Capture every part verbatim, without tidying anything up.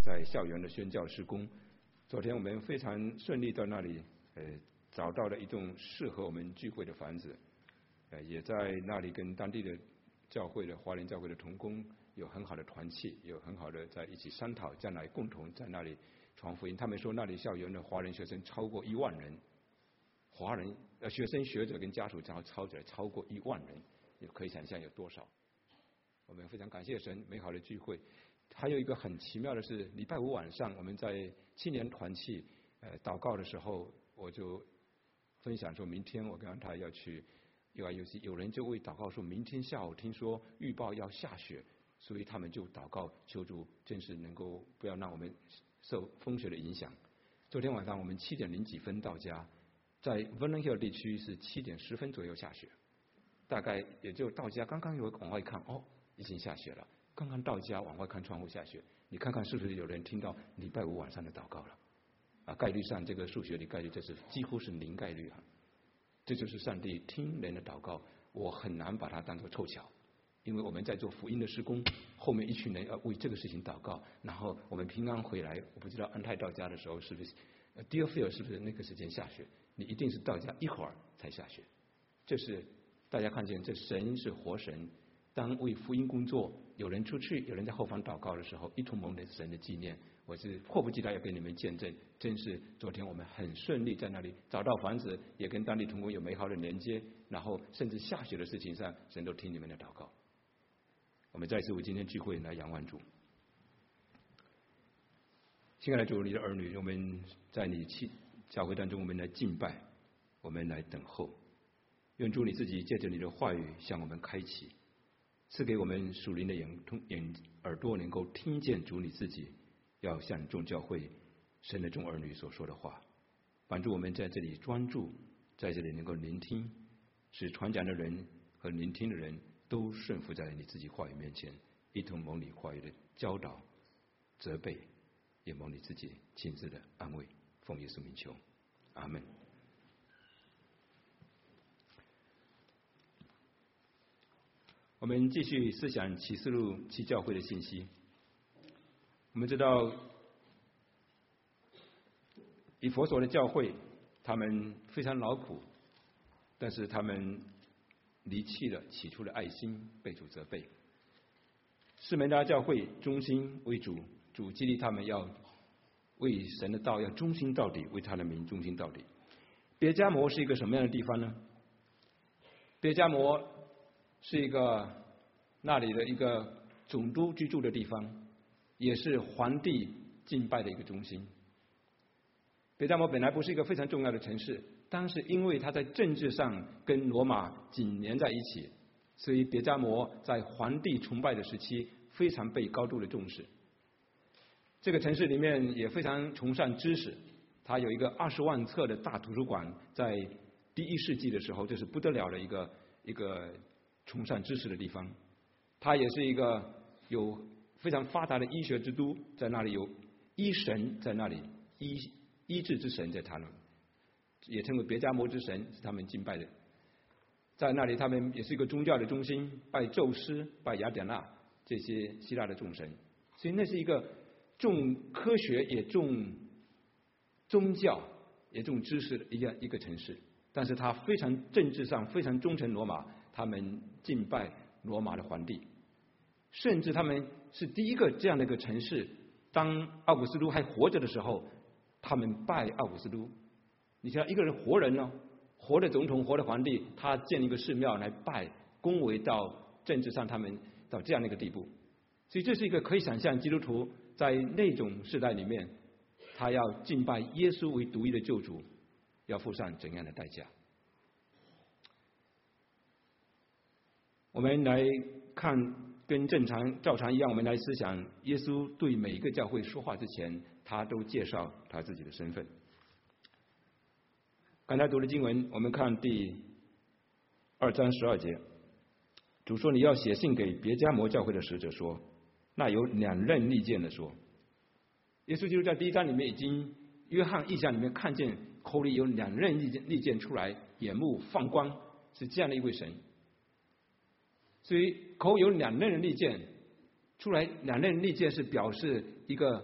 在校园的宣教事工。昨天我们非常顺利到那里，呃，找到了一栋适合我们聚会的房子，呃，也在那里跟当地的教会的华人教会的同工有很好的团契，有很好的在一起商讨，将来共同在那里传福音。他们说那里校园的华人学生超过一万人，华人呃学生学者跟家属超超起来超过一万人，也可以想象有多少。我们非常感谢神美好的聚会。还有一个很奇妙的是，礼拜五晚上我们在青年团契呃祷告的时候，我就分享说，明天我跟他要去 U I U C， 有人就为祷告说，明天下午听说预报要下雪，所以他们就祷告求主，真是能够不要让我们受风雪的影响。昨天晚上我们七点零几分到家，在 Vernon Hill 地区是七点十分左右下雪，大概也就到家刚刚有往外看，哦，已经下雪了。刚刚到家往外看窗户下雪，你看看是不是有人听到礼拜五晚上的祷告了？啊，概率上这个数学的概率这是几乎是零概率啊。这就是上帝听人的祷告，我很难把它当作凑巧，因为我们在做福音的施工，后面一群人要为这个事情祷告，然后我们平安回来，我不知道安泰到家的时候是不是 Deerfield 是不是那个时间下雪？你一定是到家一会儿才下雪。这是大家看见，这神是活神。当为福音工作，有人出去，有人在后方祷告的时候，一同蒙的神的纪念，我是迫不及待要跟你们见证。真是昨天我们很顺利在那里找到房子，也跟当地同工有美好的连接，然后甚至下雪的事情上，神都听你们的祷告。我们再次为今天聚会来仰望主。亲爱的主，你的儿女，我们在你教会当中，我们来敬拜，我们来等候。愿主你自己借着你的话语向我们开启，赐给我们属灵的眼眼耳朵，能够听见主你自己要向众教会神的众儿女所说的话，帮助我们在这里专注，在这里能够聆听，使传讲的人和聆听的人都顺服在你自己话语面前，一同蒙你话语的教导、责备，也蒙你自己亲自的安慰。奉耶稣名求，阿门。我们继续思想启示录七教会的信息。我们知道以弗所的教会，他们非常劳苦，但是他们离弃了起初的爱心，被主责备。士门拿教会忠心为主，主激励他们要为神的道要忠心到底，为他的名忠心到底。别迦摩是一个什么样的地方呢？别迦摩是一个那里的一个总督居住的地方，也是皇帝敬拜的一个中心。别迦摩本来不是一个非常重要的城市，但是因为它在政治上跟罗马紧连在一起，所以别迦摩在皇帝崇拜的时期非常被高度的重视。这个城市里面也非常崇尚知识，它有一个二十万册的大图书馆，在第一世纪的时候，这是不得了的一个一个崇尚知识的地方。它也是一个有非常发达的医学之都，在那里有医神在那里，医医治之神在他那里，也称为别迦摩之神，是他们敬拜的。在那里他们也是一个宗教的中心，拜宙斯、拜雅典娜这些希腊的众神，所以那是一个重科学也重宗教也重知识的一个一个城市。但是他非常政治上非常忠诚罗马，他们敬拜罗马的皇帝，甚至他们是第一个这样的一个城市，当奥古斯都还活着的时候，他们拜奥古斯都。你想一个人活人呢，活的总统、活的皇帝，他建一个寺庙来拜，恭维到政治上他们到这样的一个地步。所以这是一个可以想象基督徒在那种时代里面，他要敬拜耶稣为独一的救主，要付上怎样的代价。我们来看，跟正常照常一样，我们来思想耶稣对每一个教会说话之前，他都介绍他自己的身份。刚才读的经文，我们看第二章十二节，主说：“你要写信给别迦摩教会的使者说，那有两刃利剑的说。”耶稣基督在第一章里面已经，约翰异象里面看见口里有两刃利剑利剑出来，眼目放光，是这样的一位神。所以口有两刃利剑出来，两刃利剑是表示一个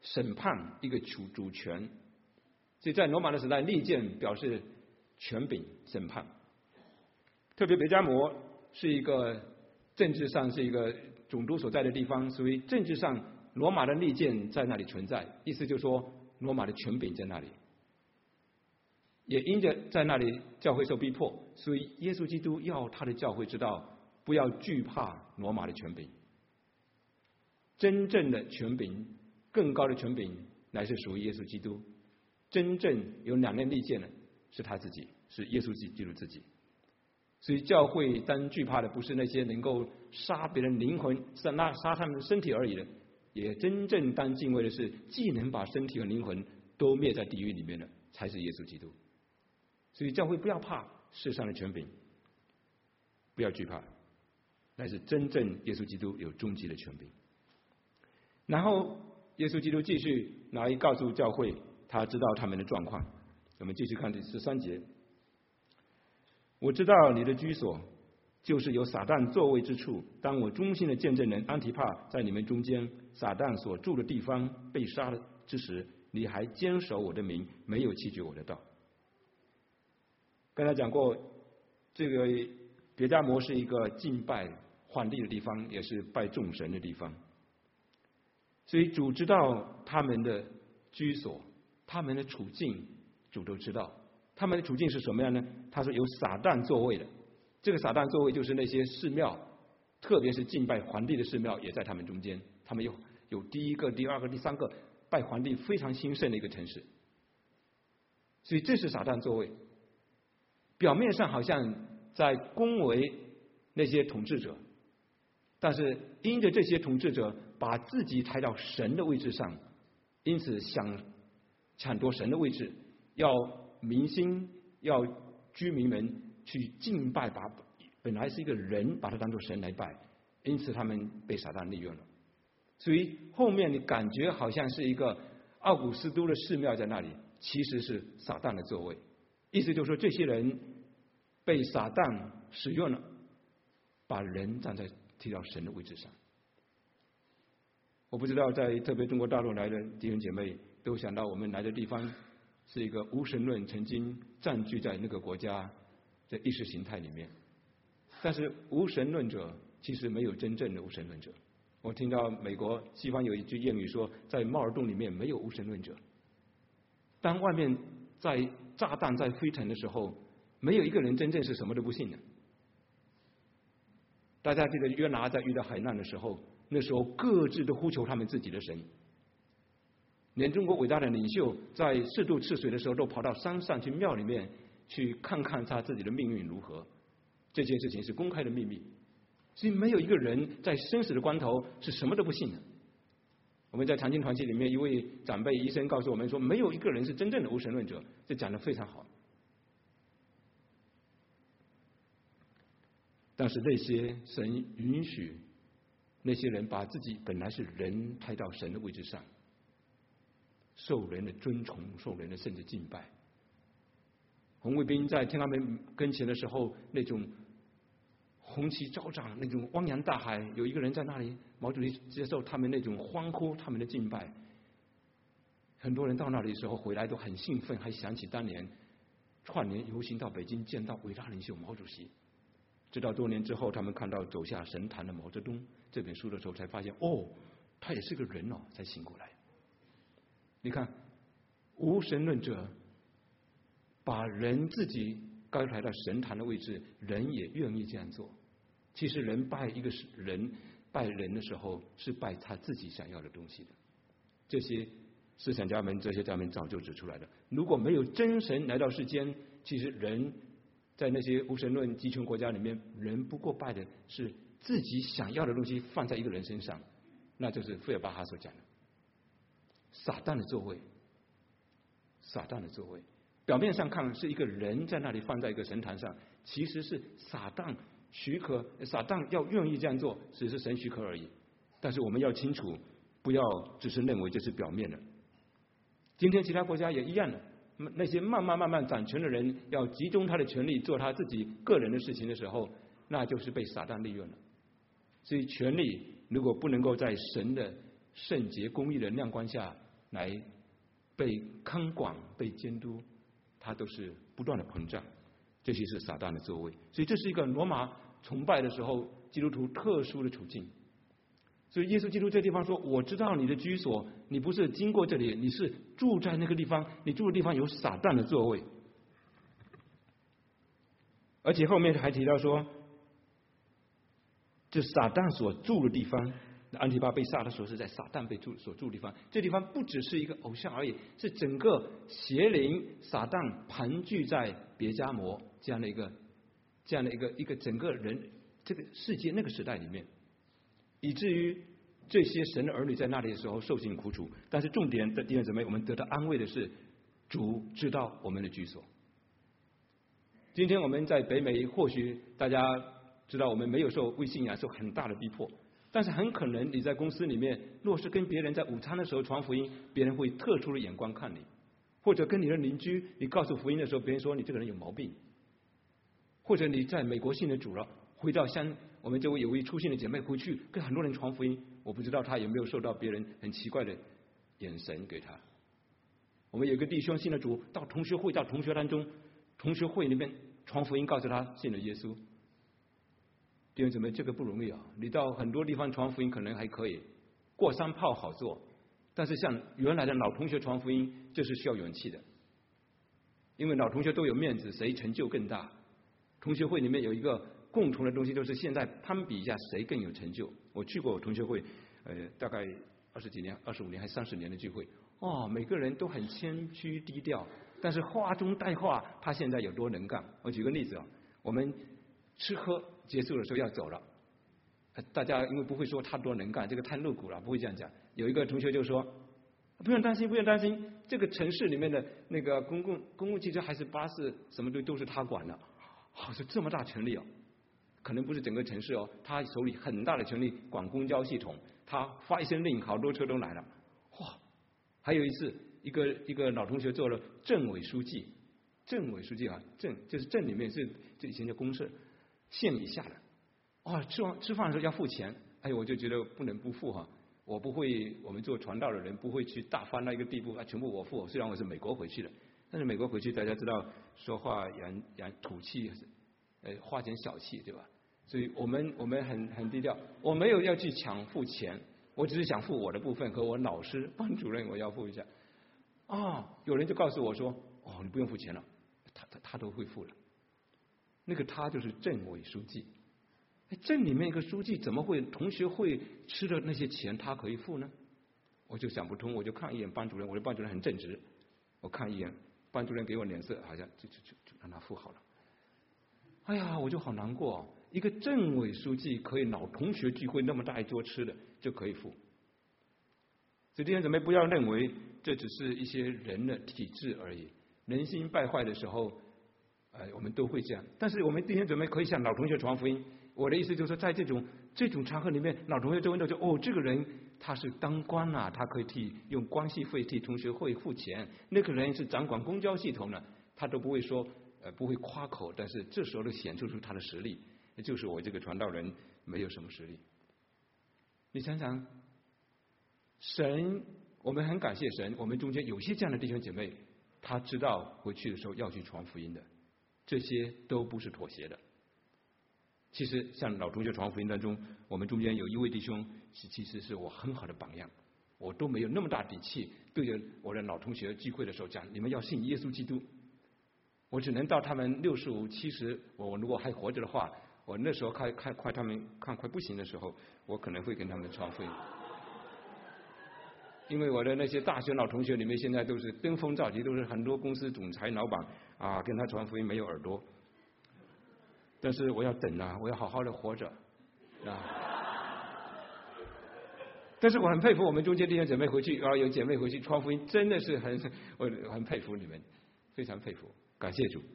审判，一个主主权。所以在罗马的时代，利剑表示权柄、审判。特别别加摩是一个政治上是一个总督所在的地方，所以政治上罗马的利剑在那里存在，意思就是说罗马的权柄在那里。也因着在那里教会受逼迫，所以耶稣基督要他的教会知道，不要惧怕罗马的权柄。真正的权柄，更高的权柄，乃是属于耶稣基督。真正有两刃利剑的是他自己，是耶稣基督自己。所以教会当惧怕的不是那些能够杀别人灵魂、杀那杀他们的身体而已的，也真正当敬畏的是，既能把身体和灵魂都灭在地狱里面的，才是耶稣基督。所以教会不要怕世上的权柄，不要惧怕，乃是真正耶稣基督有终极的权柄。然后耶稣基督继续来告诉教会，他知道他们的状况。我们继续看第十三节。我知道你的居所就是有撒旦座位之处，当我忠心的见证人安提帕在你们中间，撒旦所住的地方被杀了之时，你还坚守我的名，没有弃绝我的道。刚才讲过，这个别加摩是一个敬拜皇帝的地方，也是拜众神的地方。所以主知道他们的居所，他们的处境，主都知道。他们的处境是什么样呢？他说有撒旦座位的，这个撒旦座位就是那些寺庙，特别是敬拜皇帝的寺庙也在他们中间。他们有有第一个、第二个、第三个拜皇帝非常兴盛的一个城市。所以这是撒旦座位。表面上好像在恭维那些统治者，但是因着这些统治者把自己抬到神的位置上，因此想抢夺神的位置，要民心要居民们去敬拜，把本来是一个人把他当作神来拜，因此他们被撒旦利用了。所以后面你感觉好像是一个奥古斯都的寺庙在那里，其实是撒旦的座位。意思就是说，这些人被撒旦使用了，把人站在提到神的位置上。我不知道在特别中国大陆来的弟兄姐妹都想到，我们来的地方是一个无神论曾经占据在那个国家的意识形态里面，但是无神论者其实没有真正的无神论者。我听到美国西方有一句谚语说，在毛尔洞里面没有无神论者。当外面在炸弹在飞腾的时候，没有一个人真正是什么都不信的。大家记得约拿在遇到海难的时候，那时候各自都呼求他们自己的神，连中国伟大的领袖在四渡赤水的时候都跑到山上去庙里面去看看他自己的命运如何。这件事情是公开的秘密，所以没有一个人在生死的关头是什么都不信的。我们在长青团契里面，一位长辈医生告诉我们说，没有一个人是真正的无神论者，这讲得非常好。但是那些神允许那些人把自己本来是人抬到神的位置上，受人的尊崇，受人的甚至敬拜。红卫兵在天安门跟前的时候，那种红旗招展，那种汪洋大海，有一个人在那里，毛主席接受他们那种欢呼，他们的敬拜。很多人到那里的时候回来都很兴奋，还想起当年串联游行到北京见到伟大领袖毛主席。直到多年之后，他们看到走下神坛的毛泽东这本书的时候，才发现哦，他也是个人哦，才醒过来。你看，无神论者把人自己高抬到神坛的位置，人也愿意这样做。其实人拜一个人拜人的时候，是拜他自己想要的东西的。这些思想家们、哲学家们早就指出来了。如果没有真神来到世间，其实人在那些无神论集权国家里面，人不过拜的是自己想要的东西放在一个人身上，那就是费尔巴哈所讲的撒旦的座位。撒旦的座位，表面上看是一个人在那里放在一个神坛上，其实是撒旦许可，撒旦要愿意这样做，只是神许可而已。但是我们要清楚，不要只是认为这是表面的。今天其他国家也一样的，那些慢慢慢慢掌权的人要集中他的权力做他自己个人的事情的时候，那就是被撒旦利用了。所以权力如果不能够在神的圣洁公义的亮光下来被看管、被监督，它都是不断的膨胀。这些是撒旦的作为，所以这是一个罗马崇拜的时候基督徒特殊的处境。所以耶稣基督这地方说：“我知道你的居所，你不是经过这里，你是住在那个地方，你住的地方有撒旦的座位。”而且后面还提到说，这撒旦所住的地方，安提巴被杀的时候是在撒旦被住所住的地方。这地方不只是一个偶像而已，是整个邪灵撒旦盘踞在别迦摩这样的一个这样的一个一个整个人这个世界那个时代里面，以至于这些神的儿女在那里的时候受尽苦楚。但是重点的弟兄姊妹，我们得到安慰的是，主知道我们的居所。今天我们在北美，或许大家知道我们没有受为信仰受很大的逼迫，但是很可能你在公司里面，若是跟别人在午餐的时候传福音，别人会特殊的眼光看你；或者跟你的邻居，你告诉福音的时候，别人说你这个人有毛病；或者你在美国信了主了，回到乡，我们这位有位出信的姐妹回去跟很多人传福音，我不知道她有没有受到别人很奇怪的眼神给她。我们有一个弟兄信了主，到同学会，到同学当中，同学会里面传福音，告诉他信了耶稣。弟兄姊妹，这个不容易啊！你到很多地方传福音可能还可以，过山炮好做，但是像原来的老同学传福音，这是需要勇气的，因为老同学都有面子，谁成就更大。同学会里面有一个共同的东西，就是现在攀比一下谁更有成就。我去过同学会，呃，大概二十几年、二十五年还三十年的聚会，哦，每个人都很谦虚低调，但是话中带话，他现在有多能干。我举个例子啊，我们吃喝结束的时候要走了，大家因为不会说他多能干，这个太露骨了，不会这样讲。有一个同学就说：“不用担心，不用担心，这个城市里面的那个公共公共汽车还是巴士，什么都都是他管的。”好，是这么大权力哦，可能不是整个城市哦，他手里很大的权力管公交系统，他发一声令，好多车都来了。哇！还有一次，一个一个老同学做了镇委书记，镇委书记啊，镇就是镇里面是这以前叫公社，县以下的。哇，吃完吃饭的时候要付钱，哎，我就觉得不能不付哈。我不会，我们做传道的人不会去大方到一个地步啊，全部我付。虽然我是美国回去的，但是美国回去大家知道说话洋洋土气，呃，花钱小气，对吧？所以我们我们很很低调，我没有要去抢付钱，我只是想付我的部分和我老师班主任我要付一下。啊，有人就告诉我说：“哦，你不用付钱了，他他他都会付了。”那个他就是镇委书记。镇里面一个书记怎么会同学会吃的那些钱他可以付呢？我就想不通，我就看一眼班主任，我的班主任很正直，我看一眼班主任给我脸色，好像就就就就让他付好了。哎呀，我就好难过，一个镇委书记可以老同学聚会那么大一桌吃的就可以付。所以弟兄姊妹不要认为这只是一些人的体制而已，人心败坏的时候，呃，我们都会这样。但是我们弟兄姊妹可以向老同学传福音。我的意思就是说，在这种这种场合里面，老同学就问到就哦，这个人他是当官啊，他可以替用关系费替同学会付钱；那个人是掌管公交系统的，他都不会说呃不会夸口，但是这时候就显出出他的实力。就是我这个传道人没有什么实力。你想想，神，我们很感谢神，我们中间有些这样的弟兄姐妹，他知道回去的时候要去传福音的，这些都不是妥协的。其实像老同学传福音当中，我们中间有一位弟兄是其实是我很好的榜样，我都没有那么大底气对着我的老同学聚会的时候讲你们要信耶稣基督，我只能到他们六十五七十，我如果还活着的话，我那时候看看快他们看快不行的时候，我可能会跟他们传福音。因为我的那些大学老同学里面现在都是登峰造极，都是很多公司总裁老板啊，跟他传福音没有耳朵。但是我要等啊，我要好好的活着啊！但是我很佩服我们中间弟兄姐妹回去啊，有姐妹回去传福音，真的是很我很佩服你们，非常佩服，感谢主。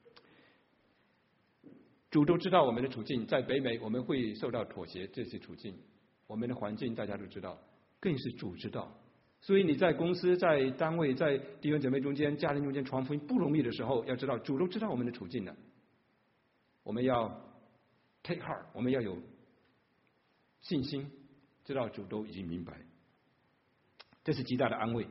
主都知道我们的处境，在北美我们会受到妥协，这些处境，我们的环境大家都知道，更是主知道。所以你在公司、在单位、在弟兄姐妹中间、家人中间传福音不容易的时候，要知道主都知道我们的处境的。我们要 take heart， 我们要有信心，知道主都已经明白。 这是极大的安慰。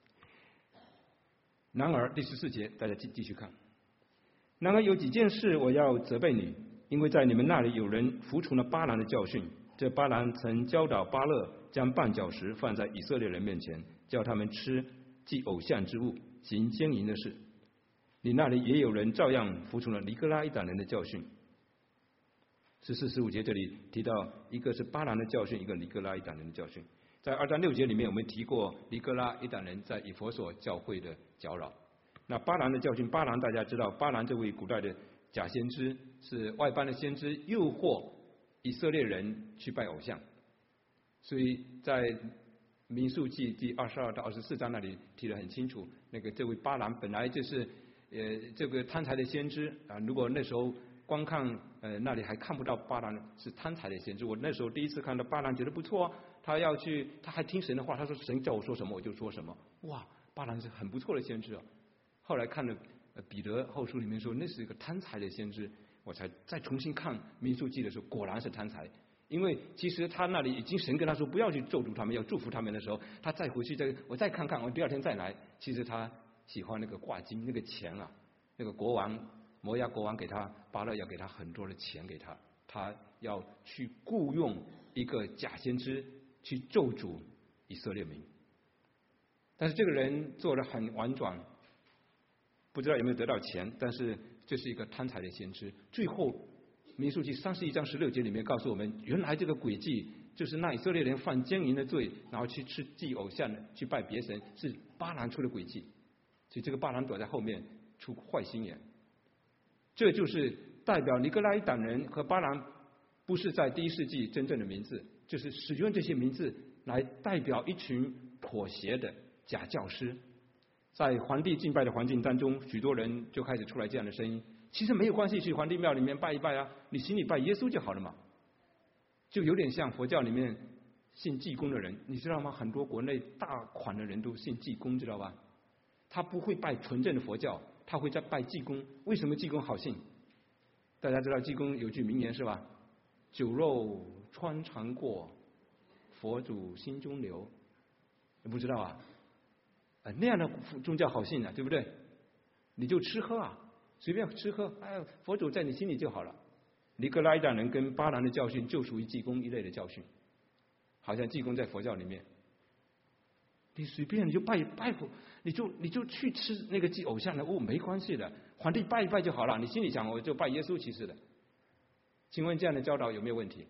然而第十四节，大家继继续看。然而有几件事我要责备你，因为在你们那里有人服从了巴兰的教训。这巴兰曾教导巴勒将绊脚石放在以色列人面前，叫他们吃祭偶像之物，行奸淫的事。你那里也有人照样服从了尼哥拉一党人的教训。十四、十五节这里提到，一个是巴兰的教训，一个尼哥拉一党人的教训。在二章六节里面，我们提过尼哥拉一党人在以弗所教会的搅扰。那巴兰的教训，巴兰大家知道，巴兰这位古代的假先知，是外邦的先知，诱惑以色列人去拜偶像。所以在民数记第二十二到二十四章那里提得很清楚，那个这位巴兰本来就是呃这个贪财的先知啊。如果那时候光看呃那里还看不到巴兰是贪财的先知，我那时候第一次看到巴兰觉得不错啊，他要去他还听神的话，他说神叫我说什么我就说什么，哇，巴兰是很不错的先知啊。后来看了彼得后书里面说那是一个贪财的先知，我才再重新看民数记的时候，果然是贪财。因为其实他那里已经神跟他说不要去咒诅他们，要祝福他们的时候，他再回去再我再看看，我第二天再来，其实他喜欢那个挂金那个钱啊，那个国王摩押国王给他巴勒要给他很多的钱给他，他要去雇佣一个假先知去咒诅以色列民。但是这个人做得很婉转，不知道有没有得到钱，但是这是一个贪财的先知。最后民数记三十一章十六节里面告诉我们，原来这个诡计就是那以色列人犯奸淫的罪，然后去吃祭偶像去拜别神，是巴兰出的诡计。所以这个巴兰躲在后面出坏心眼。这就是代表尼哥拉一党人和巴兰不是在第一世纪真正的名字，就是使用这些名字来代表一群妥协的假教师。在皇帝敬拜的环境当中，许多人就开始出来这样的声音，其实没有关系，去皇帝庙里面拜一拜啊，你心里拜耶稣就好了嘛。就有点像佛教里面信济公的人，你知道吗？很多国内大款的人都信济公，知道吧？他不会拜纯正的佛教，他会在拜济公。为什么济公好信？大家知道济公有句名言是吧？酒肉穿肠过，佛祖心中留。你不知道啊？啊，那样的宗教好信啊，对不对？你就吃喝啊，随便吃喝，哎，佛祖在你心里就好了。尼哥拉一党人跟巴兰的教训就属于济公一类的教训，好像济公在佛教里面，你随便你就拜拜佛，你就你就去吃那个祭偶像的物，没关系的，皇帝拜一拜就好了。你心里想我就拜耶稣，其实的，请问这样的教导有没有问题？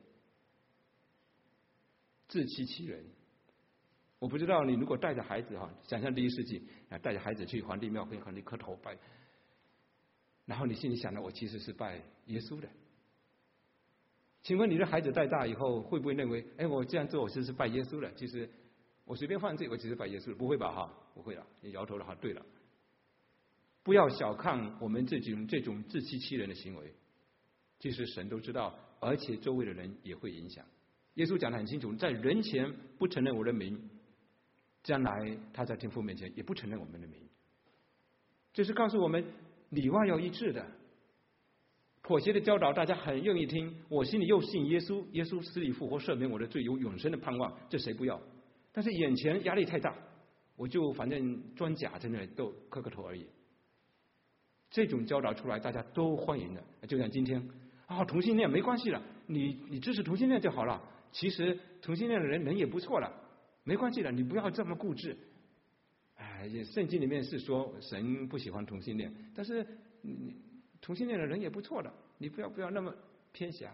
自欺欺人。我不知道你如果带着孩子哈，想象第一世纪啊，带着孩子去皇帝庙跟皇帝磕头拜，然后你心里想的我其实是拜耶稣的，请问你的孩子带大以后会不会认为，哎，我这样做我其实是拜耶稣的，其实我随便犯罪我其实拜耶稣的？不会吧哈，不会了。你摇头了哈，对了，不要小看我们这种这种自欺欺人的行为，其实神都知道，而且周围的人也会影响。耶稣讲得很清楚，在人前不承认我的名，将来他在天父面前也不承认我们的名。这是告诉我们里外要一致的。妥协的教导大家很愿意听，我心里又信耶稣，耶稣死里复活赦免我的罪，有永生的盼望，这谁不要？但是眼前压力太大，我就反正装假在那里都磕个头而已。这种教导出来大家都欢迎的，就像今天啊，同性恋没关系了，你你支持同性恋就好了，其实同性恋的人人也不错了，没关系的，你不要这么固执。哎，圣经里面是说神不喜欢同性恋，但是你同性恋的人也不错的，你不要不要那么偏狭。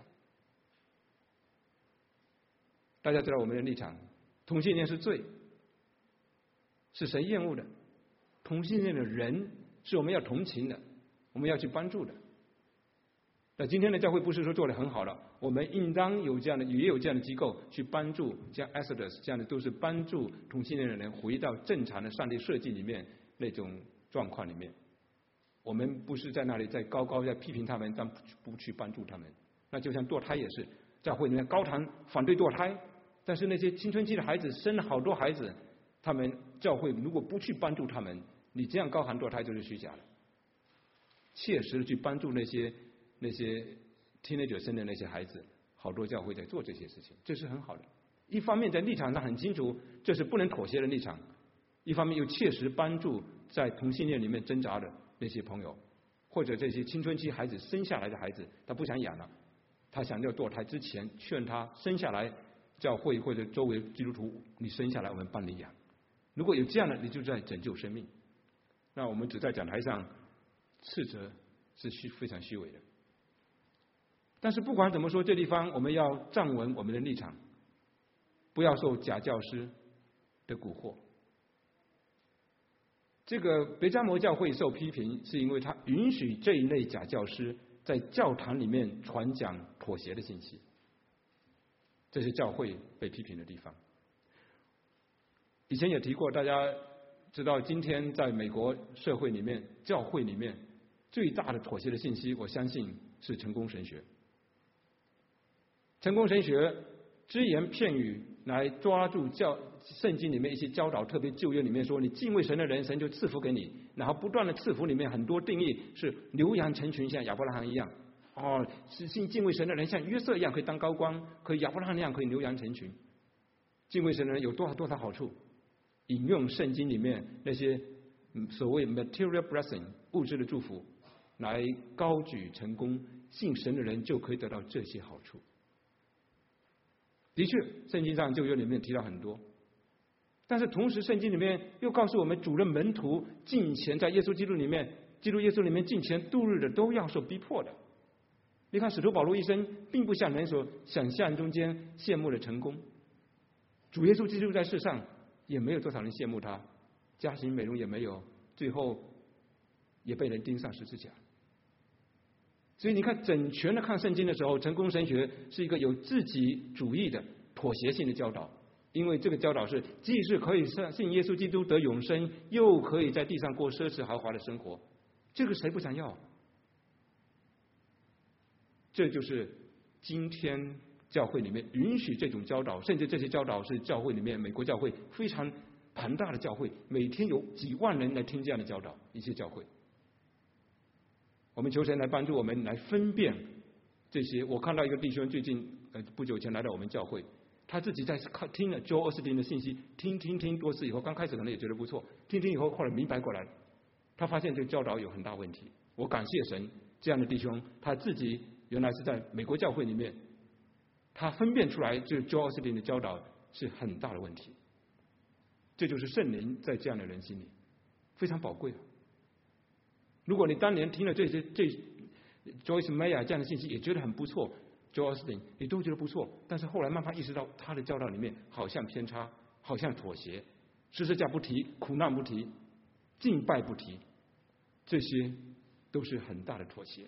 大家知道我们的立场，同性恋是罪，是神厌恶的。同性恋的人是我们要同情的，我们要去帮助的。那今天的教会不是说做得很好了，我们应当有这样的，也有这样的机构去帮助，像 Exodus 这样的，都是帮助同性恋的人回到正常的上帝设计里面那种状况里面。我们不是在那里在高高在批评他们，但不去帮助他们。那就像堕胎也是，教会里面高谈反对堕胎，但是那些青春期的孩子生了好多孩子，他们教会如果不去帮助他们，你这样高谈堕胎就是虚假的。切实的去帮助那些那些 teenager 生的那些孩子，好多教会在做这些事情，这是很好的。 一方面在立场上很清楚这是不能妥协的立场，一方面又切实帮助在同性恋里面挣扎的那些朋友，或者这些青春期孩子生下来的孩子，他不想养了，他想要堕胎之前劝他生下来，教会或者周围基督徒，你生下来我们帮你养。如果有这样的，你就在拯救生命。那我们只在讲台上斥责是虚非常虚伪的。但是不管怎么说，这地方我们要站稳我们的立场，不要受假教师的蛊惑。这个别迦摩教会受批评，是因为他允许这一类假教师在教堂里面传讲妥协的信息，这是教会被批评的地方。以前也提过，大家知道，今天在美国社会里面，教会里面最大的妥协的信息，我相信是成功神学。成功神学只言片语来抓住教圣经里面一些教导，特别旧约里面说，你敬畏神的人，神就赐福给你，然后不断的赐福里面很多定义是牛羊成群，像亚伯拉罕一样。哦，是信敬畏神的人像约瑟一样可以当高官，可以亚伯拉罕那样可以牛羊成群。敬畏神的人有多少多少好处？引用圣经里面那些所谓 material blessing 物质的祝福，来高举成功，信神的人就可以得到这些好处。的确，圣经上旧约里面提到很多，但是同时圣经里面又告诉我们，主任门徒敬虔，在耶稣基督里面，基督耶稣里面敬虔度日的都要受逼迫的。你看使徒保罗一生并不像人所想象中间羡慕的成功，主耶稣基督在世上也没有多少人羡慕他，家庭美容也没有，最后也被人钉上十字架。所以你看，整全的看圣经的时候，成功神学是一个有自己主义的妥协性的教导，因为这个教导是既是可以信耶稣基督得永生，又可以在地上过奢侈豪华的生活，这个谁不想要？这就是今天教会里面允许这种教导，甚至这些教导是教会里面美国教会非常庞大的教会，每天有几万人来听这样的教导，一些教会。我们求神来帮助我们来分辨这些。我看到一个弟兄最近呃不久前来到我们教会，他自己在看听了 Joel Osteen 的信息，听听听多次以后，刚开始可能也觉得不错，听听以后后来明白过来，他发现这个教导有很大问题。我感谢神，这样的弟兄他自己原来是在美国教会里面，他分辨出来这 Joel Osteen 的教导是很大的问题。这就是圣灵在这样的人心里非常宝贵的。如果你当年听了这些这 Joyce Meyer 这样的信息，也觉得很不错 ，Joel Osteen 也都觉得不错，但是后来慢慢意识到他的教导里面好像偏差，好像妥协，十字架不提，苦难不提，敬拜不提，这些都是很大的妥协。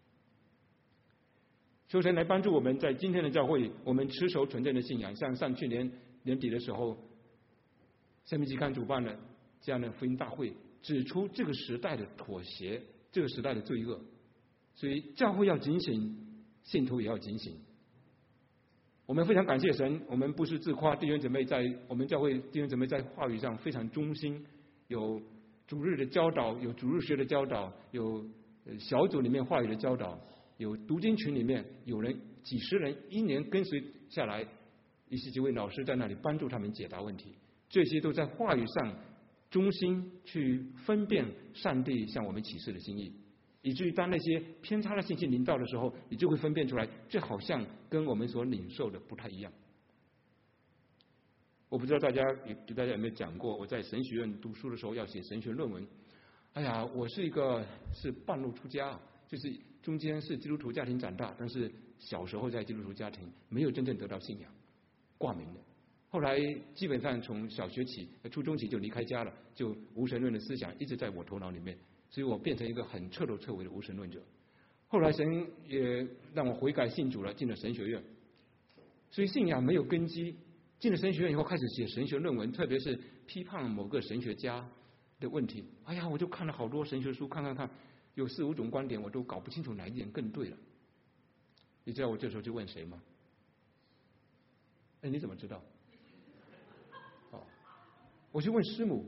求神来帮助我们，在今天的教会，我们持守纯正的信仰。像上去年年底的时候，生命期刊主办了这样的福音大会，指出这个时代的妥协，这个时代的罪恶。所以教会要警醒，信徒也要警醒。我们非常感谢神，我们不是自夸，弟兄姊妹在我们教会弟兄姊妹在话语上非常忠心，有主日的教导，有主日学的教导，有小组里面话语的教导，有读经群里面有人几十人一年跟随下来，一十几位老师在那里帮助他们解答问题，这些都在话语上忠心去分辨上帝向我们启示的心意，以至于当那些偏差的信息临到的时候，你就会分辨出来，这好像跟我们所领受的不太一样。我不知道大家给大家有没有讲过，我在神学院读书的时候要写神学论文。哎呀，我是一个是半路出家，就是中间是基督徒家庭长大，但是小时候在基督徒家庭没有真正得到信仰，挂名的。后来基本上从小学起、初中起就离开家了，就无神论的思想一直在我头脑里面，所以我变成一个很彻头彻尾的无神论者。后来神也让我悔改信主了，进了神学院，所以信仰没有根基。进了神学院以后，开始写神学论文，特别是批判某个神学家的问题。哎呀，我就看了好多神学书，看看看，有四五种观点，我都搞不清楚哪一点更对了。你知道我这时候就问谁吗？哎，你怎么知道？哦，我就问师母，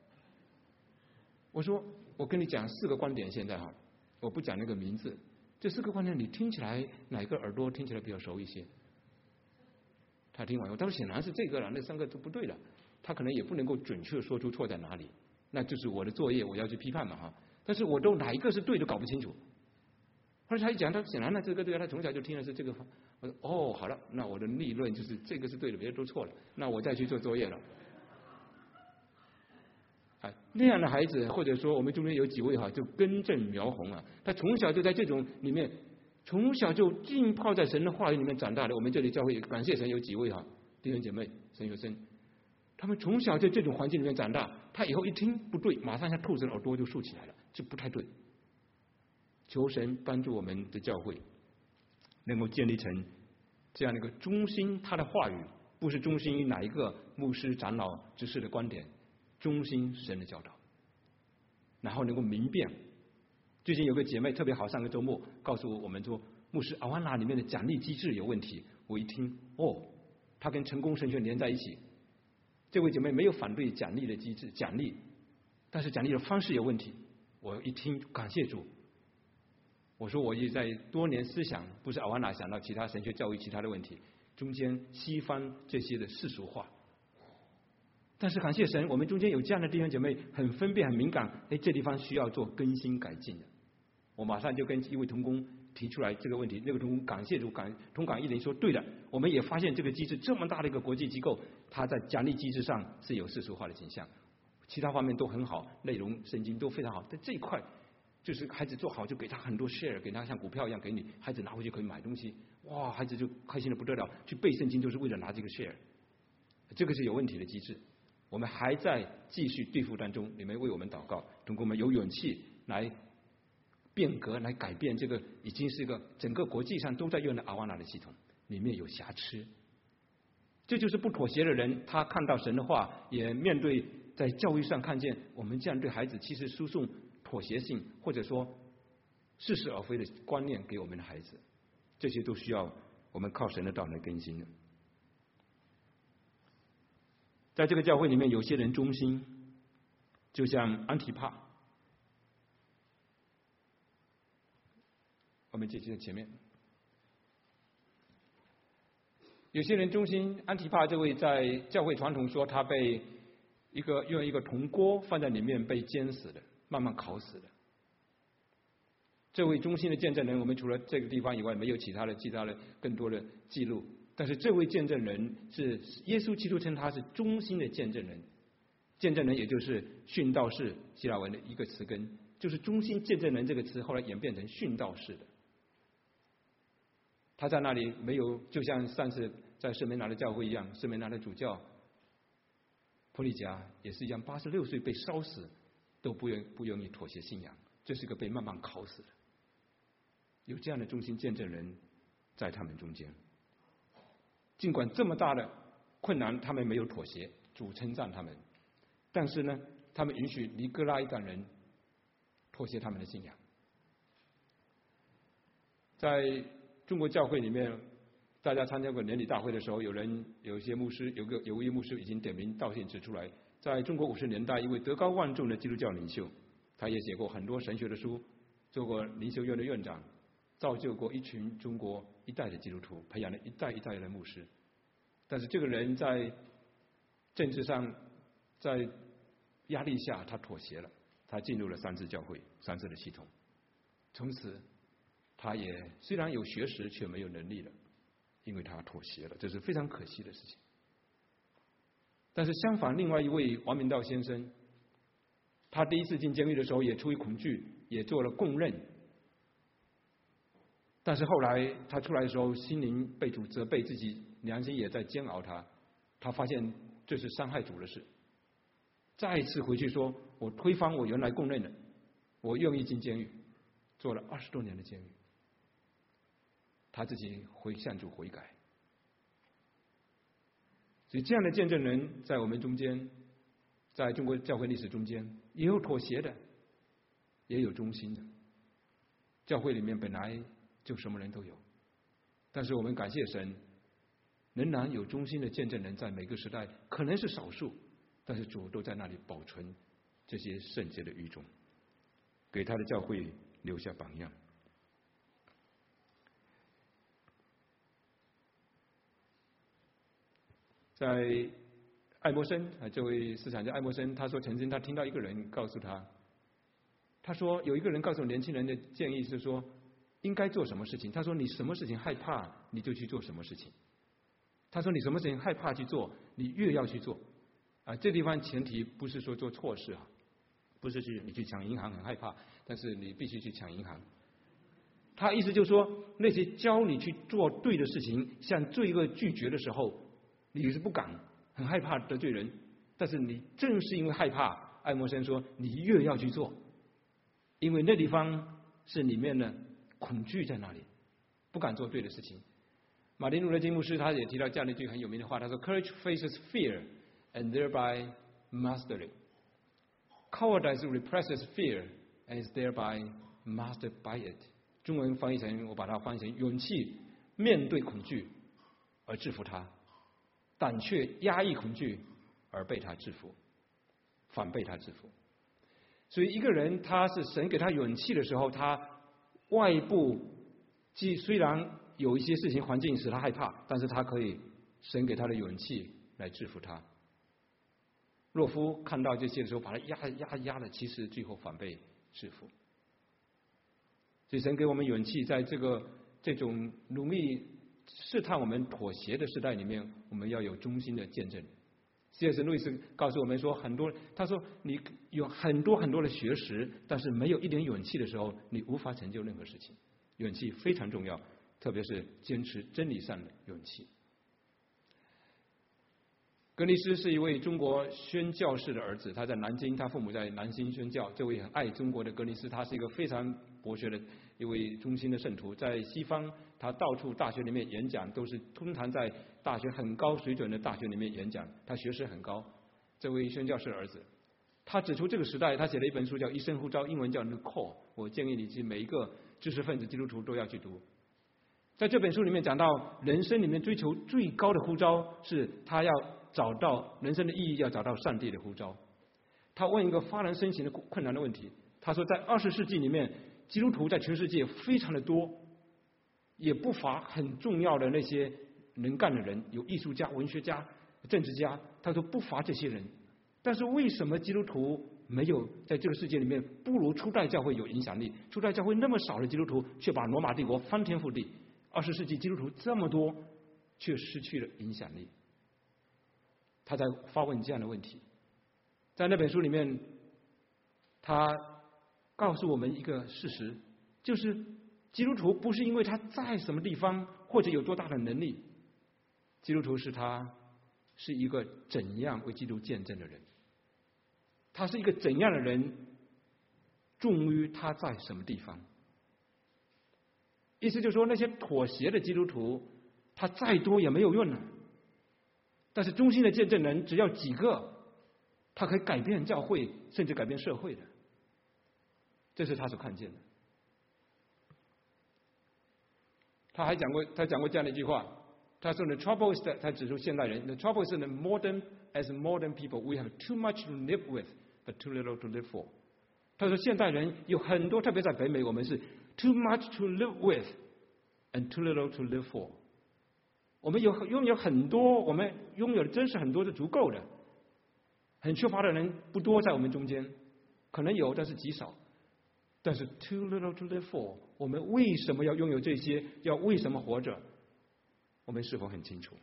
我说我跟你讲四个观点，现在哈，我不讲那个名字，这四个观点你听起来哪个耳朵听起来比较熟一些？ 他听完后，他说显然是这个了，那三个都不对了。他可能也不能够准确说出错在哪里，那就是我的作业，我要去批判嘛哈。但是我都哪一个是对都搞不清楚。后来他一讲，他显然呢这个对，他从小就听的是这个。我说哦，好了，那我的立论就是这个是对的，别的都错了，那我再去做作业了。啊，那样的孩子，或者说我们中间有几位哈，就根正苗红啊，他从小就在这种里面，从小就浸泡在神的话语里面长大的。我们这里教会感谢神有几位哈弟兄姐妹神学生，他们从小在这种环境里面长大，他以后一听不对，马上像兔子的耳朵就竖起来了，这不太对。求神帮助我们的教会能够建立成这样的一个忠心他的话语，不是忠心于哪一个牧师长老执事的观点，忠心神的教导，然后能够明辨。最近有个姐妹特别好，上个周末告诉我们说，牧师阿瓦纳里面的奖励机制有问题。我一听，哦，他跟成功神学连在一起。这位姐妹没有反对奖励的机制，奖励，但是奖励的方式有问题。我一听，感谢主。我说我也在多年思想，不是阿瓦纳想到其他神学教育其他的问题，中间西方这些的世俗化。但是感谢神，我们中间有这样的弟兄姐妹很分辨很敏感，哎，这地方需要做更新改进的。我马上就跟一位同工提出来这个问题，那个同工感谢主，感同感一灵说，对的，我们也发现这个机制这么大的一个国际机构，它在奖励机制上是有世俗化的倾向，其他方面都很好，内容圣经都非常好，但这一块就是孩子做好就给他很多 share， 给他像股票一样给你，孩子拿回去可以买东西，哇，孩子就开心的不得了，去背圣经就是为了拿这个 share， 这个是有问题的机制。我们还在继续对付当中，你们为我们祷告，通过我们有勇气来变革，来改变这个已经是一个整个国际上都在用的阿瓦纳的系统，里面有瑕疵。这就是不妥协的人，他看到神的话，也面对在教育上看见我们这样对孩子其实输送妥协性或者说似是而非的观念给我们的孩子，这些都需要我们靠神的道来更新的。在这个教会里面，有些人忠心，就像安提帕，我们姐姐在前面。有些人忠心，安提帕这位在教会传统说他被一个用一个铜锅放在里面被煎死的，慢慢烤死的。这位忠心的见证人，我们除了这个地方以外，没有其他的其他的更多的记录。但是这位见证人是耶稣基督称他是忠心的见证人，见证人也就是殉道士希腊文的一个词根，就是忠心见证人这个词后来演变成殉道士的。他在那里没有，就像上次在圣梅拿的教会一样，圣梅拿的主教普利贾也是一样，八十六岁被烧死都不愿不愿意妥协信仰，这是个被慢慢烤死的。有这样的忠心见证人在他们中间。尽管这么大的困难，他们没有妥协，主称赞他们。但是呢，他们允许尼哥拉一党人妥协他们的信仰。在中国教会里面，大家参加过年礼大会的时候，有人有一些牧师，有个有位牧师已经点名道歉指出来，在中国五十年代，一位德高望重的基督教领袖，他也写过很多神学的书，做过灵修院的院长，造就过一群中国一代的基督徒，培养了一代一代的牧师。但是这个人在政治上，在压力下，他妥协了，他进入了三自教会，三自的系统。从此，他也虽然有学识，却没有能力了，因为他妥协了，这是非常可惜的事情。但是相反，另外一位王明道先生，他第一次进监狱的时候，也出于恐惧，也做了供认。但是后来他出来的时候，心灵被主责备，自己良心也在煎熬他，他发现这是伤害主的事，再一次回去说，我推翻我原来供认的，我愿意进监狱，做了二十多年的监狱。他自己回向主悔改。所以这样的见证人在我们中间，在中国教会历史中间，也有妥协的，也有忠心的。教会里面本来就什么人都有，但是我们感谢神，仍然有忠心的见证人在每个时代，可能是少数，但是主都在那里保存这些圣洁的语种，给他的教会留下榜样。 在爱默生啊，这位思想家爱默生，他说曾经他听到一个人告诉他，他说有一个人告诉年轻人的建议是说，应该做什么事情。他说你什么事情害怕，你就去做什么事情。他说你什么事情害怕去做，你越要去做。啊，这地方前提不是说做错事啊，不是去你去抢银行很害怕，但是你必须去抢银行。他意思就是说，那些教你去做对的事情，向罪恶拒绝的时候，你是不敢，很害怕得罪人。但是你正是因为害怕，爱默生说你越要去做，因为那地方是里面的恐惧在那里，不敢做对的事情。马丁路德金牧师他也提到这样的一句很有名的话，他说 ：“Courage faces fear and thereby mastered it. Cowardice represses fear and is thereby mastered by it.” 中文翻译成，我把它翻译成：勇气面对恐惧而制服它，胆怯压抑恐惧而被它制服，反被它制服。所以一个人他是神给他勇气的时候，他外部既虽然有一些事情环境使他害怕，但是他可以神给他的勇气来制服他。洛夫看到这些的时候，把他压压压了，其实最后反被制服。所以神给我们勇气，在这个这种容易试探我们妥协的时代里面，我们要有忠心的见证。C S 路易斯告诉我们说，很多他说你有很多很多的学识，但是没有一点勇气的时候，你无法成就任何事情。勇气非常重要，特别是坚持真理上的勇气。格尼斯是一位中国宣教士的儿子，他在南京，他父母在南京宣教。这位很爱中国的格尼斯，他是一个非常博学的一位忠心的圣徒，在西方他到处大学里面演讲，都是通常在大学很高水准的大学里面演讲，他学识很高。这位宣教士的儿子，他指出这个时代，他写了一本书叫《一生呼召》，英文叫《The Call》，我建议你去每一个知识分子基督徒都要去读。在这本书里面讲到，人生里面追求最高的呼召是他要找到人生的意义，要找到上帝的呼召。他问一个发人深省的困难的问题，他说在二十世纪里面，基督徒在全世界非常的多，也不乏很重要的那些能干的人，有艺术家、文学家、政治家，他说不乏这些人。但是为什么基督徒没有在这个世界里面不如初代教会有影响力？初代教会那么少的基督徒，却把罗马帝国翻天覆地。二十世纪基督徒这么多，却失去了影响力。他在发问这样的问题，在那本书里面，他告诉我们一个事实，就是基督徒不是因为他在什么地方或者有多大的能力，基督徒是他是一个怎样为基督见证的人，他是一个怎样的人，重于他在什么地方。意思就是说，那些妥协的基督徒，他再多也没有用了。但是忠心的见证人只要几个，他可以改变教会，甚至改变社会的。这是他所看见的。他还讲过，他讲过这样的一句话，他说 ：“The trouble is that， 他指出现代人 ，the trouble is that modern as modern people, we have too much to live with, but too little to live for。”他说现代人有很多，特别在北美，我们是 too much to live with and too little to live for。我们有拥有很多，我们拥有的真是很多是足够的，很缺乏的人不多在我们中间，可能有，但是极少。但是 too little to live for， 我们为什么要拥有这些？要为什么活着？我们是否很清楚？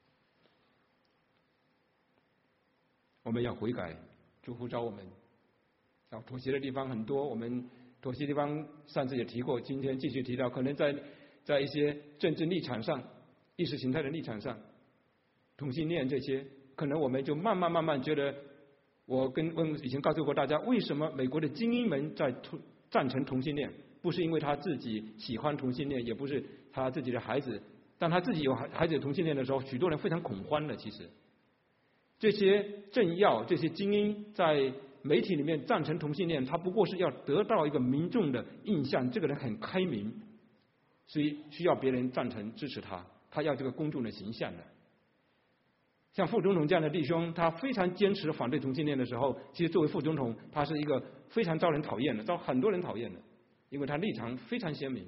我们要悔改，主呼召我们。要妥协的地方很多，我们妥协的地方上次也提过，今天继续提到，可能在在一些政治立场上、意识形态的立场上，同性恋这些，可能我们就慢慢慢慢觉得，我跟问以前告诉过大家，为什么美国的精英们在赞成同性恋，不是因为他自己喜欢同性恋，也不是他自己的孩子，当他自己有孩子有同性恋的时候，许多人非常恐慌的。其实，这些政要、这些精英在媒体里面赞成同性恋，他不过是要得到一个民众的印象，这个人很开明，所以需要别人赞成支持他，他要这个公众的形象的。像副总统这样的弟兄，他非常坚持反对同性恋的时候，其实作为副总统，他是一个非常招人讨厌的，招很多人讨厌的，因为他立场非常鲜明。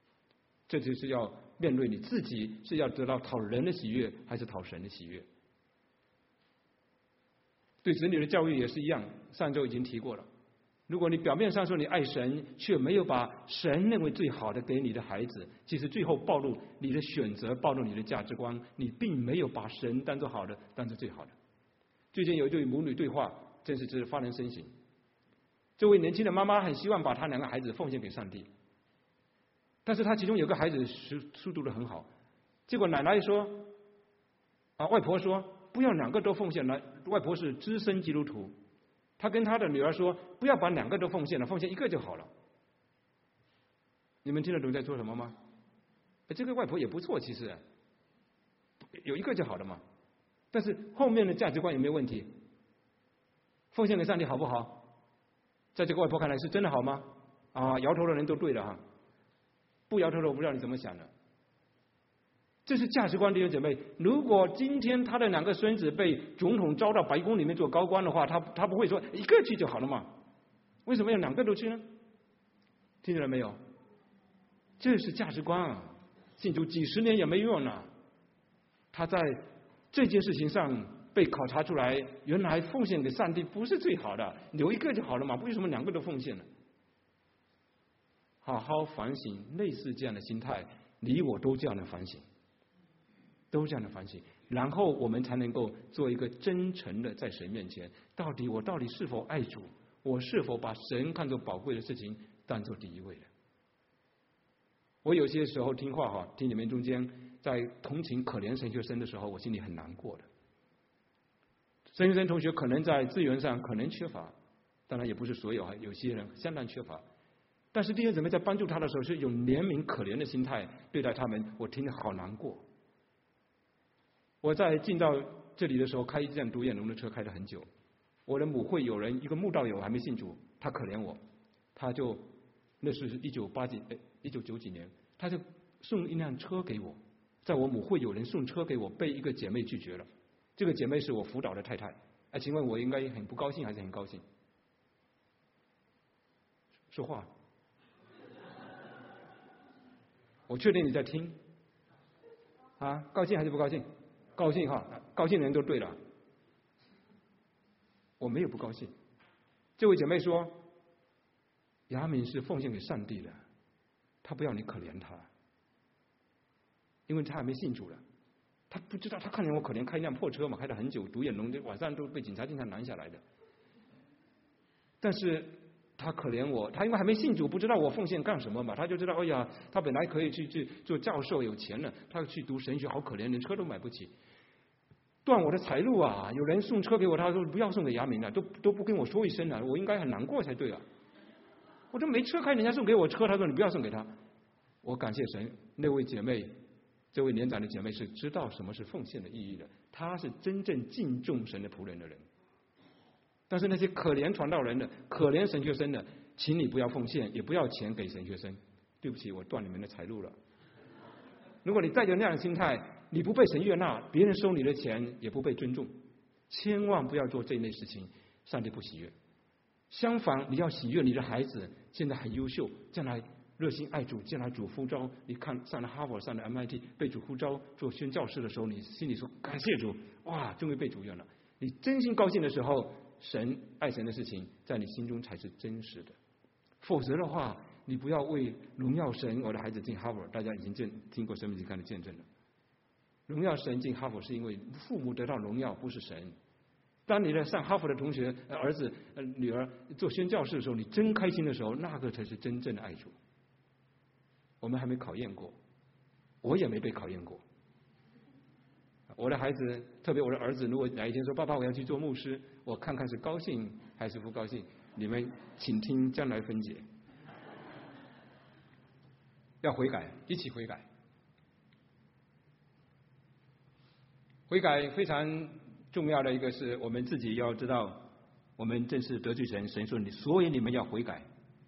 这就是要面对你自己是要得到讨人的喜悦，还是讨神的喜悦？ 对子女的教育也是一样，上周已经提过了。如果你表面上说你爱神，却没有把神认为最好的给你的孩子，其实最后暴露你的选择，暴露你的价值观，你并没有把神当作好的，当作最好的。最近有一对母女对话，真是值得发人深省。这位年轻的妈妈很希望把她两个孩子奉献给上帝，但是她其中有个孩子书书读得很好，结果奶奶说，啊，外婆说不要两个都奉献了，外婆是资深基督徒。他跟他的女儿说：“不要把两个都奉献了，奉献一个就好了。”你们听得懂在说什么吗？这个外婆也不错，其实有一个就好了嘛。但是后面的价值观有没有问题？奉献给上帝好不好？在这个外婆看来是真的好吗？啊，摇头的人都对了哈，不摇头的我不知道你怎么想的。这是价值观，弟兄姐妹。如果今天他的两个孙子被总统招到白宫里面做高官的话，他他不会说一个去就好了嘛？为什么要两个都去呢？听见了没有？这是价值观啊！信主几十年也没用啊。他在这件事情上被考察出来，原来奉献给上帝不是最好的，留一个就好了嘛？为什么两个都奉献呢？好好反省，类似这样的心态，你我都这样的反省。都这样的反省，然后我们才能够做一个真诚的在神面前，到底我到底是否爱主？我是否把神看作宝贵的事情当作第一位的？我有些时候听话哈，听你们中间在同情可怜神学生的时候，我心里很难过的。神学生同学可能在资源上可能缺乏，当然也不是所有哈，有些人相当缺乏。但是弟兄姊妹在帮助他的时候，是用怜悯可怜的心态对待他们，我听得好难过。我在进到这里的时候，开一辆独眼龙的车开了很久。我的母会有人，一个慕道友还没信主，他可怜我，他就那是一九八几，一九九几年，他就送一辆车给我。在我母会有人送车给我，被一个姐妹拒绝了。这个姐妹是我辅导的太太。哎，请问我应该很不高兴还是很高兴？说话。我确定你在听。啊，高兴还是不高兴？高兴哈，高兴的人都对了。我没有不高兴。这位姐妹说，雅敏是奉献给上帝的，他不要你可怜他，因为他还没信主了，他不知道，他看见我可怜，开一辆破车嘛，开了很久，独眼龙，晚上都被警察经常拦下来的。但是他可怜我，他因为还没信主，不知道我奉献干什么嘛，他就知道，哎呀，他本来可以去去做教授，有钱了，他去读神学，好可怜，连车都买不起。断我的财路啊！有人送车给我，他说不要送给雅敏了，都都不跟我说一声了，我应该很难过才对啊！我都没车开，人家送给我车，他说你不要送给他。我感谢神，那位姐妹，这位年长的姐妹是知道什么是奉献的意义的，她是真正敬重神的仆人的人。但是那些可怜传道人的、可怜神学生的，请你不要奉献，也不要钱给神学生。对不起，我断你们的财路了。如果你带着那样的心态，你不被神悦纳，别人收你的钱也不被尊重，千万不要做这一类事情，上帝不喜悦。相反，你要喜悦你的孩子现在很优秀，将来热心爱主，将来主呼召，你看上了哈佛，上了 M I T， 被主呼召做宣教士的时候，你心里说感谢主，哇，终于被主悦了。你真心高兴的时候，神爱神的事情在你心中才是真实的。否则的话，你不要为荣耀神，我的孩子进哈佛，大家已经见听过生命期刊的见证了。荣耀神进哈佛是因为父母得到荣耀，不是神。当你的上哈佛的同学、儿子、女儿做宣教士的时候，你真开心的时候，那个才是真正的爱主。我们还没考验过，我也没被考验过。我的孩子，特别我的儿子，如果哪一天说爸爸我要去做牧师，我看看是高兴还是不高兴，你们请听将来分解。要悔改，一起悔改。悔改非常重要的一个是我们自己要知道，我们正是得罪神，神说你，所以你们要悔改。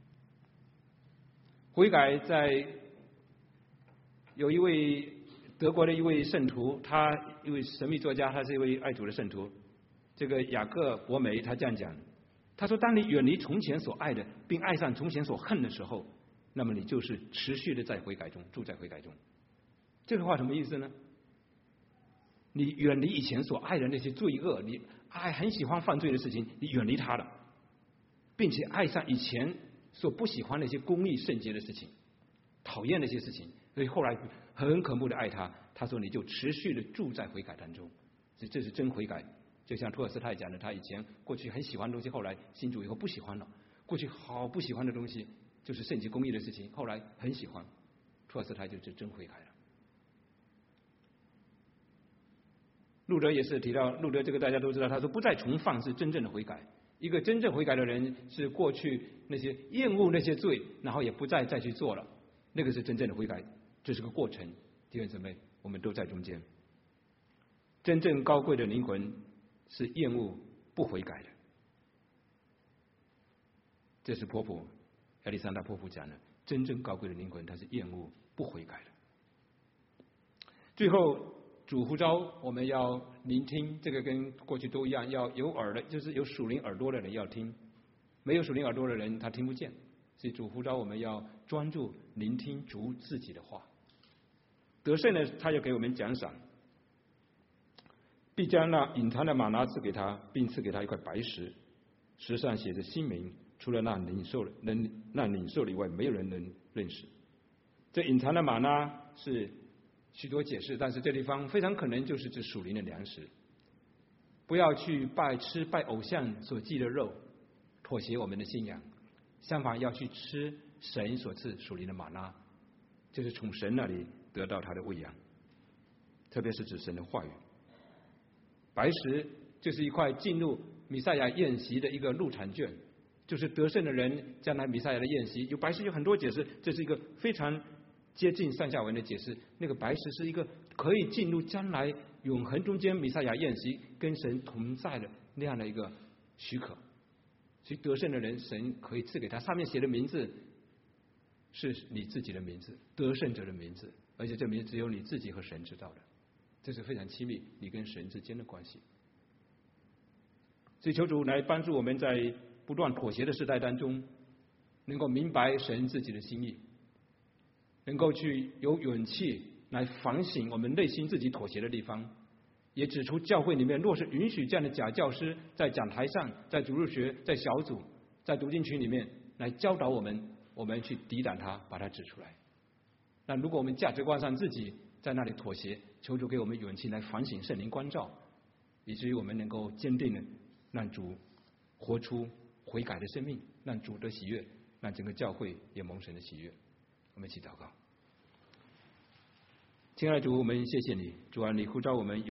悔改在有一位德国的一位圣徒，他一位神秘作家，他是一位爱主的圣徒，这个雅各伯梅他这样讲，他说当你远离从前所爱的，并爱上从前所恨的时候，那么你就是持续的在悔改中，住在悔改中。这个话什么意思呢？你远离以前所爱的那些罪恶，你爱很喜欢犯罪的事情，你远离他了，并且爱上以前所不喜欢那些公义圣洁的事情，讨厌那些事情，所以后来很渴慕的爱他。他说你就持续的住在悔改当中，这这是真悔改。就像托尔斯泰讲的，他以前过去很喜欢的东西，后来信主以后不喜欢了。过去好不喜欢的东西，就是圣洁公义的事情，后来很喜欢。托尔斯泰就是真悔改了。路德也是提到，路德这个大家都知道，他说不再重犯是真正的悔改。一个真正悔改的人是过去那些厌恶那些罪，然后也不再再去做了，那个是真正的悔改。这是个过程，弟兄姊妹，我们都在中间。真正高贵的灵魂是厌恶不悔改的，这是婆婆亚历山大婆婆讲的。真正高贵的灵魂，她是厌恶不悔改的。最后，主呼召我们要聆听，这个跟过去都一样，要有耳的，就是有属灵耳朵的人要听，没有属灵耳朵的人他听不见。所以主呼召我们要专注聆听主自己的话。得胜呢，他要给我们奖赏，必将那隐藏的玛拿赐给他，并赐给他一块白石，石上写着新名，除了那领受能那领受以外，没有人能认识。这隐藏的玛拿是许多解释，但是这地方非常可能就是指属灵的粮食。不要去拜吃拜偶像所祭的肉，妥协我们的信仰，相反要去吃神所赐属灵的玛拿，就是从神那里得到他的喂养，特别是指神的话语。白石就是一块进入弥赛亚宴席的一个入场券，就是得胜的人将来弥赛亚的宴席。有白石有很多解释，这是一个非常接近上下文的解释。那个白石是一个可以进入将来永恒中间弥赛亚宴席跟神同在的那样的一个许可。所以得胜的人，神可以赐给他，上面写的名字是你自己的名字，得胜者的名字，而且这名字只有你自己和神知道的，这是非常亲密你跟神之间的关系。所以求主来帮助我们在不断妥协的时代当中，能够明白神自己的心意，能够去有勇气来反省我们内心自己妥协的地方，也指出教会里面若是允许这样的假教师在讲台上、在主日学、在小组、在读经群里面来教导我们，我们去抵挡他，把他指出来。那如果我们价值观上自己在那里妥协，求主给我们勇气来反省圣灵光照，以至于我们能够坚定的让主活出悔改的生命，让主的喜悦，让整个教会也蒙神的喜悦。我们一起祷告。亲爱的主，我们谢谢你，主啊，你呼召我们